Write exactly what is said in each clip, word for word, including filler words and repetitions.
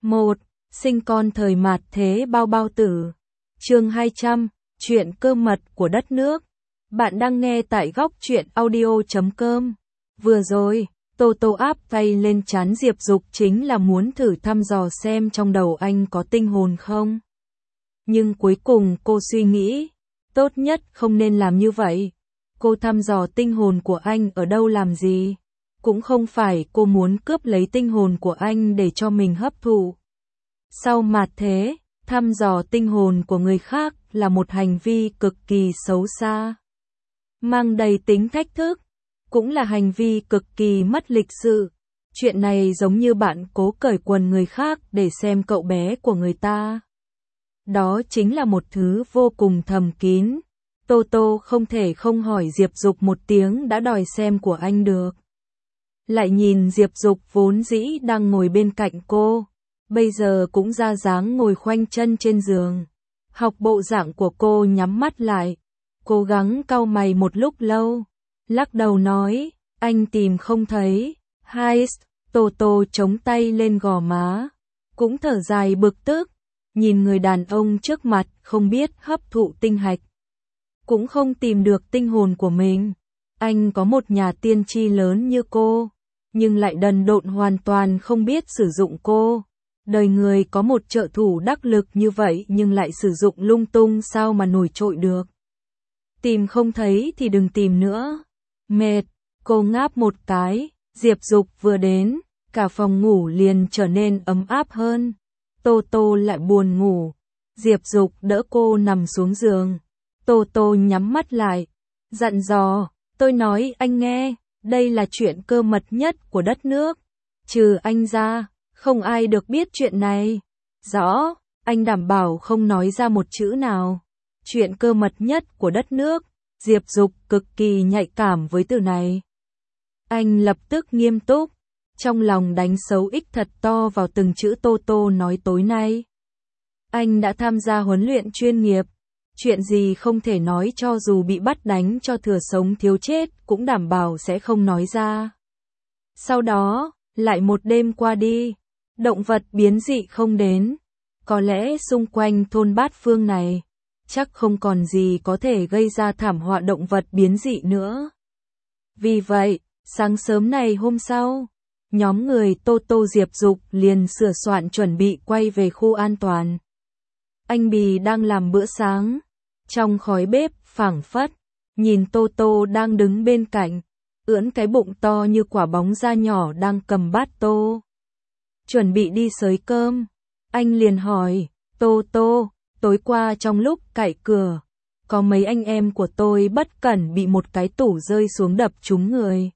một. Sinh con thời mạt thế bao bao tử. Chương hai trăm. Chuyện cơ mật của đất nước. Bạn đang nghe tại góc truyện audio chấm com. Vừa rồi, Tô Tô áp tay lên trán Diệp Dục chính là muốn thử thăm dò xem trong đầu anh có tinh hồn không. Nhưng cuối cùng cô suy nghĩ, tốt nhất không nên làm như vậy. Cô thăm dò tinh hồn của anh ở đâu làm gì? Cũng không phải cô muốn cướp lấy tinh hồn của anh để cho mình hấp thụ. Sau mạt thế, thăm dò tinh hồn của người khác là một hành vi cực kỳ xấu xa, mang đầy tính thách thức, cũng là hành vi cực kỳ mất lịch sự. Chuyện này giống như bạn cố cởi quần người khác để xem cậu bé của người ta. Đó chính là một thứ vô cùng thầm kín. Tô Tô không thể không hỏi Diệp Dục một tiếng đã đòi xem của anh được. Lại nhìn Diệp Dục vốn dĩ đang ngồi bên cạnh cô, bây giờ cũng ra dáng ngồi khoanh chân trên giường. Học bộ dạng của cô nhắm mắt lại, cố gắng cau mày một lúc lâu, lắc đầu nói, anh tìm không thấy. Hai, Tô Tô chống tay lên gò má, cũng thở dài bực tức, nhìn người đàn ông trước mặt không biết hấp thụ tinh hạch, cũng không tìm được tinh hồn của mình. Anh có một nhà tiên tri lớn như cô, nhưng lại đần độn hoàn toàn không biết sử dụng cô. Đời người có một trợ thủ đắc lực như vậy nhưng lại sử dụng lung tung sao mà nổi trội được. Tìm không thấy thì đừng tìm nữa. Mệt, cô ngáp một cái, Diệp Dục vừa đến, cả phòng ngủ liền trở nên ấm áp hơn. Tô Tô lại buồn ngủ, Diệp Dục đỡ cô nằm xuống giường. Tô Tô nhắm mắt lại, dặn dò, tôi nói anh nghe, đây là chuyện cơ mật nhất của đất nước. Trừ anh ra, không ai được biết chuyện này. Rõ, anh đảm bảo không nói ra một chữ nào. Chuyện cơ mật nhất của đất nước. Diệp Dục cực kỳ nhạy cảm với từ này. Anh lập tức nghiêm túc, trong lòng đánh dấu ích thật to vào từng chữ Tô Tô nói tối nay. Anh đã tham gia huấn luyện chuyên nghiệp. Chuyện gì không thể nói cho dù bị bắt đánh cho thừa sống thiếu chết cũng đảm bảo sẽ không nói ra. Sau đó, lại một đêm qua đi, động vật biến dị không đến. Có lẽ xung quanh thôn Bát Phương này, chắc không còn gì có thể gây ra thảm họa động vật biến dị nữa. Vì vậy, sáng sớm này hôm sau, nhóm người Tô Tô Diệp Dục liền sửa soạn chuẩn bị quay về khu an toàn. Anh Bì đang làm bữa sáng, trong khói bếp phảng phất, nhìn Tô Tô đang đứng bên cạnh, ưỡn cái bụng to như quả bóng da nhỏ đang cầm bát tô. Chuẩn bị đi xới cơm, anh liền hỏi, Tô Tô, tối qua trong lúc cạy cửa, có mấy anh em của tôi bất cẩn bị một cái tủ rơi xuống đập trúng người.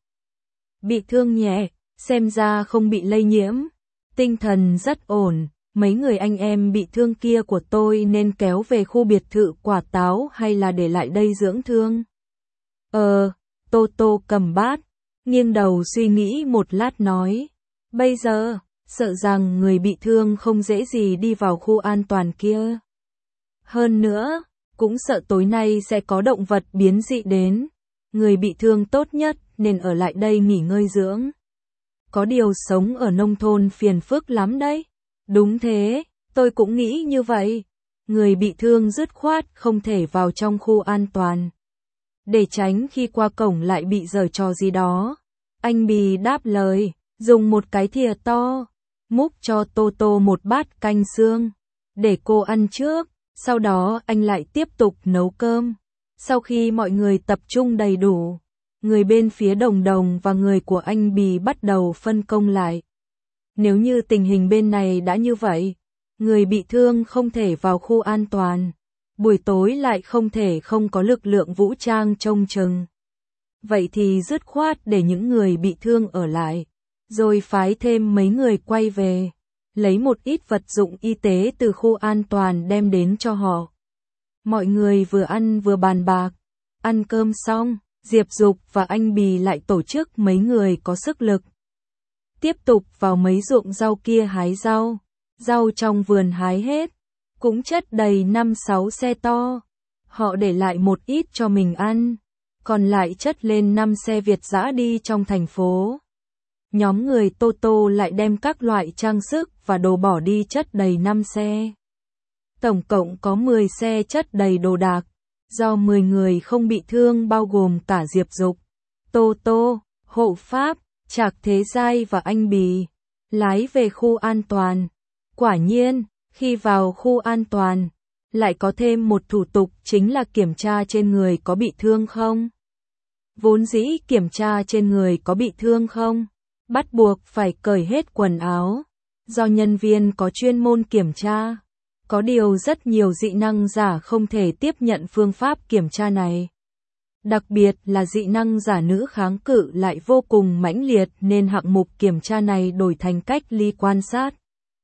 Bị thương nhẹ, xem ra không bị lây nhiễm, tinh thần rất ổn. Mấy người anh em bị thương kia của tôi nên kéo về khu biệt thự Quả Táo hay là để lại đây dưỡng thương? Ờ, Tô Tô cầm bát, nghiêng đầu suy nghĩ một lát nói. Bây giờ, sợ rằng người bị thương không dễ gì đi vào khu an toàn kia. Hơn nữa, cũng sợ tối nay sẽ có động vật biến dị đến. Người bị thương tốt nhất nên ở lại đây nghỉ ngơi dưỡng. Có điều sống ở nông thôn phiền phức lắm đấy. Đúng thế, tôi cũng nghĩ như vậy. Người bị thương dứt khoát không thể vào trong khu an toàn, để tránh khi qua cổng lại bị giở trò gì đó. Anh Bì đáp lời, dùng một cái thìa to, múc cho Tô Tô một bát canh xương, để cô ăn trước, sau đó anh lại tiếp tục nấu cơm. Sau khi mọi người tập trung đầy đủ, người bên phía Đồng Đồng và người của anh Bì bắt đầu phân công lại. Nếu như tình hình bên này đã như vậy, người bị thương không thể vào khu an toàn, buổi tối lại không thể không có lực lượng vũ trang trông chừng. Vậy thì dứt khoát để những người bị thương ở lại, rồi phái thêm mấy người quay về, lấy một ít vật dụng y tế từ khu an toàn đem đến cho họ. Mọi người vừa ăn vừa bàn bạc, ăn cơm xong, Diệp Dục và anh Bì lại tổ chức mấy người có sức lực. Tiếp tục vào mấy ruộng rau kia hái rau, rau trong vườn hái hết, cũng chất đầy năm sáu xe to. Họ để lại một ít cho mình ăn, còn lại chất lên năm xe Việt dã đi trong thành phố. nhóm người Tô Tô lại đem các loại trang sức và đồ bỏ đi chất đầy năm xe. Tổng cộng có mười xe chất đầy đồ đạc, do mười người không bị thương bao gồm cả Diệp Dục, Tô Tô, Hộ Pháp, Trạc Thế Giai và Anh Bì, lái về khu an toàn. Quả nhiên, khi vào khu an toàn, lại có thêm một thủ tục chính là kiểm tra trên người có bị thương không. Vốn dĩ kiểm tra trên người có bị thương không, bắt buộc phải cởi hết quần áo, do nhân viên có chuyên môn kiểm tra. Có điều rất nhiều dị năng giả không thể tiếp nhận phương pháp kiểm tra này. Đặc biệt là dị năng giả nữ kháng cự lại vô cùng mãnh liệt nên hạng mục kiểm tra này đổi thành cách ly quan sát.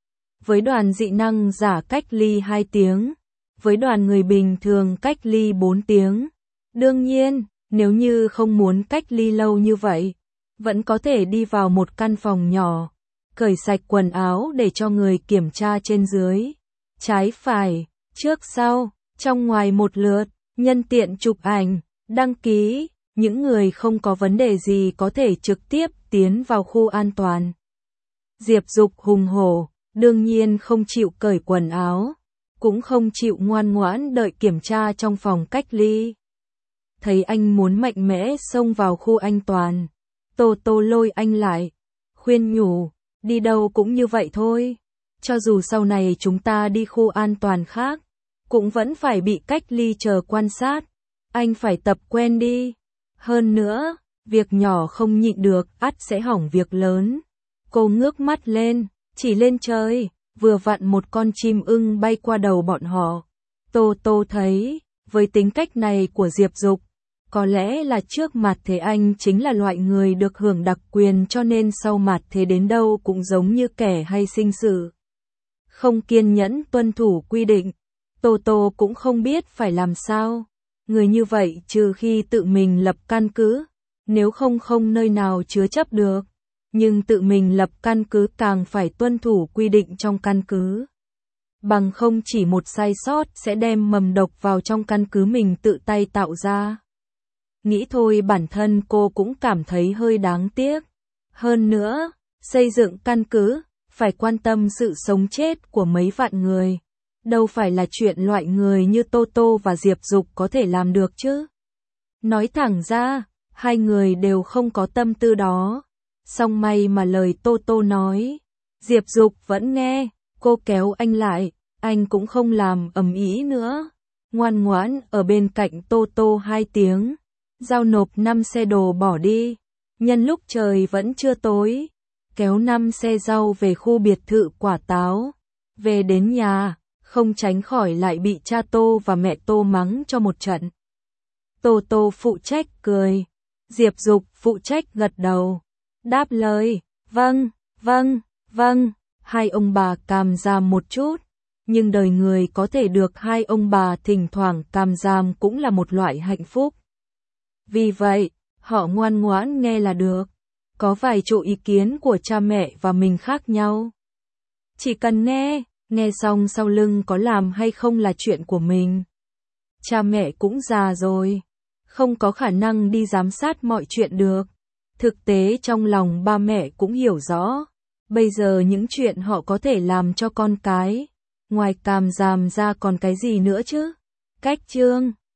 Với đoàn dị năng giả cách ly hai tiếng, với đoàn người bình thường cách ly bốn tiếng. Đương nhiên, nếu như không muốn cách ly lâu như vậy, vẫn có thể đi vào một căn phòng nhỏ, cởi sạch quần áo để cho người kiểm tra trên dưới, trái phải, trước sau, trong ngoài một lượt, nhân tiện chụp ảnh, đăng ký, những người không có vấn đề gì có thể trực tiếp tiến vào khu an toàn. Diệp Dục hùng hổ, đương nhiên không chịu cởi quần áo, cũng không chịu ngoan ngoãn đợi kiểm tra trong phòng cách ly. Thấy anh muốn mạnh mẽ xông vào khu an toàn, Tô Tô lôi anh lại, khuyên nhủ, đi đâu cũng như vậy thôi. Cho dù sau này chúng ta đi khu an toàn khác, cũng vẫn phải bị cách ly chờ quan sát. Anh phải tập quen đi. Hơn nữa, việc nhỏ không nhịn được, ắt sẽ hỏng việc lớn. Cô ngước mắt lên, chỉ lên trời, vừa vặn một con chim ưng bay qua đầu bọn họ. Tô Tô thấy, với tính cách này của Diệp Dục, có lẽ là trước mặt thế anh chính là loại người được hưởng đặc quyền cho nên sau mặt thế đến đâu cũng giống như kẻ hay sinh sự. Không kiên nhẫn tuân thủ quy định, Tô Tô cũng không biết phải làm sao. Người như vậy trừ khi tự mình lập căn cứ, nếu không không nơi nào chứa chấp được. Nhưng tự mình lập căn cứ càng phải tuân thủ quy định trong căn cứ. Bằng không chỉ một sai sót sẽ đem mầm độc vào trong căn cứ mình tự tay tạo ra. Nghĩ thôi bản thân cô cũng cảm thấy hơi đáng tiếc. Hơn nữa, xây dựng căn cứ, phải quan tâm sự sống chết của mấy vạn người. Đâu phải là chuyện loại người như Tô Tô và Diệp Dục có thể làm được chứ. Nói thẳng ra, hai người đều không có tâm tư đó. Song may mà lời Tô Tô nói, Diệp Dục vẫn nghe, cô kéo anh lại, anh cũng không làm ầm ĩ nữa. Ngoan ngoãn ở bên cạnh Tô Tô hai tiếng, giao nộp năm xe đồ bỏ đi. Nhân lúc trời vẫn chưa tối, kéo năm xe rau về khu biệt thự quả táo. Về đến nhà, không tránh khỏi lại bị cha Tô và mẹ Tô mắng cho một trận. Tô Tô phụ trách cười, Diệp Dục phụ trách gật đầu, đáp lời, vâng, vâng, vâng. Hai ông bà càm giàm một chút, nhưng đời người có thể được hai ông bà thỉnh thoảng càm giàm cũng là một loại hạnh phúc. Vì vậy, họ ngoan ngoãn nghe là được. Có vài chỗ ý kiến của cha mẹ và mình khác nhau. Chỉ cần nghe, nghe xong sau lưng có làm hay không là chuyện của mình. Cha mẹ cũng già rồi, không có khả năng đi giám sát mọi chuyện được. Thực tế trong lòng ba mẹ cũng hiểu rõ. Bây giờ những chuyện họ có thể làm cho con cái, ngoài càm giàm ra còn cái gì nữa chứ? Cách chương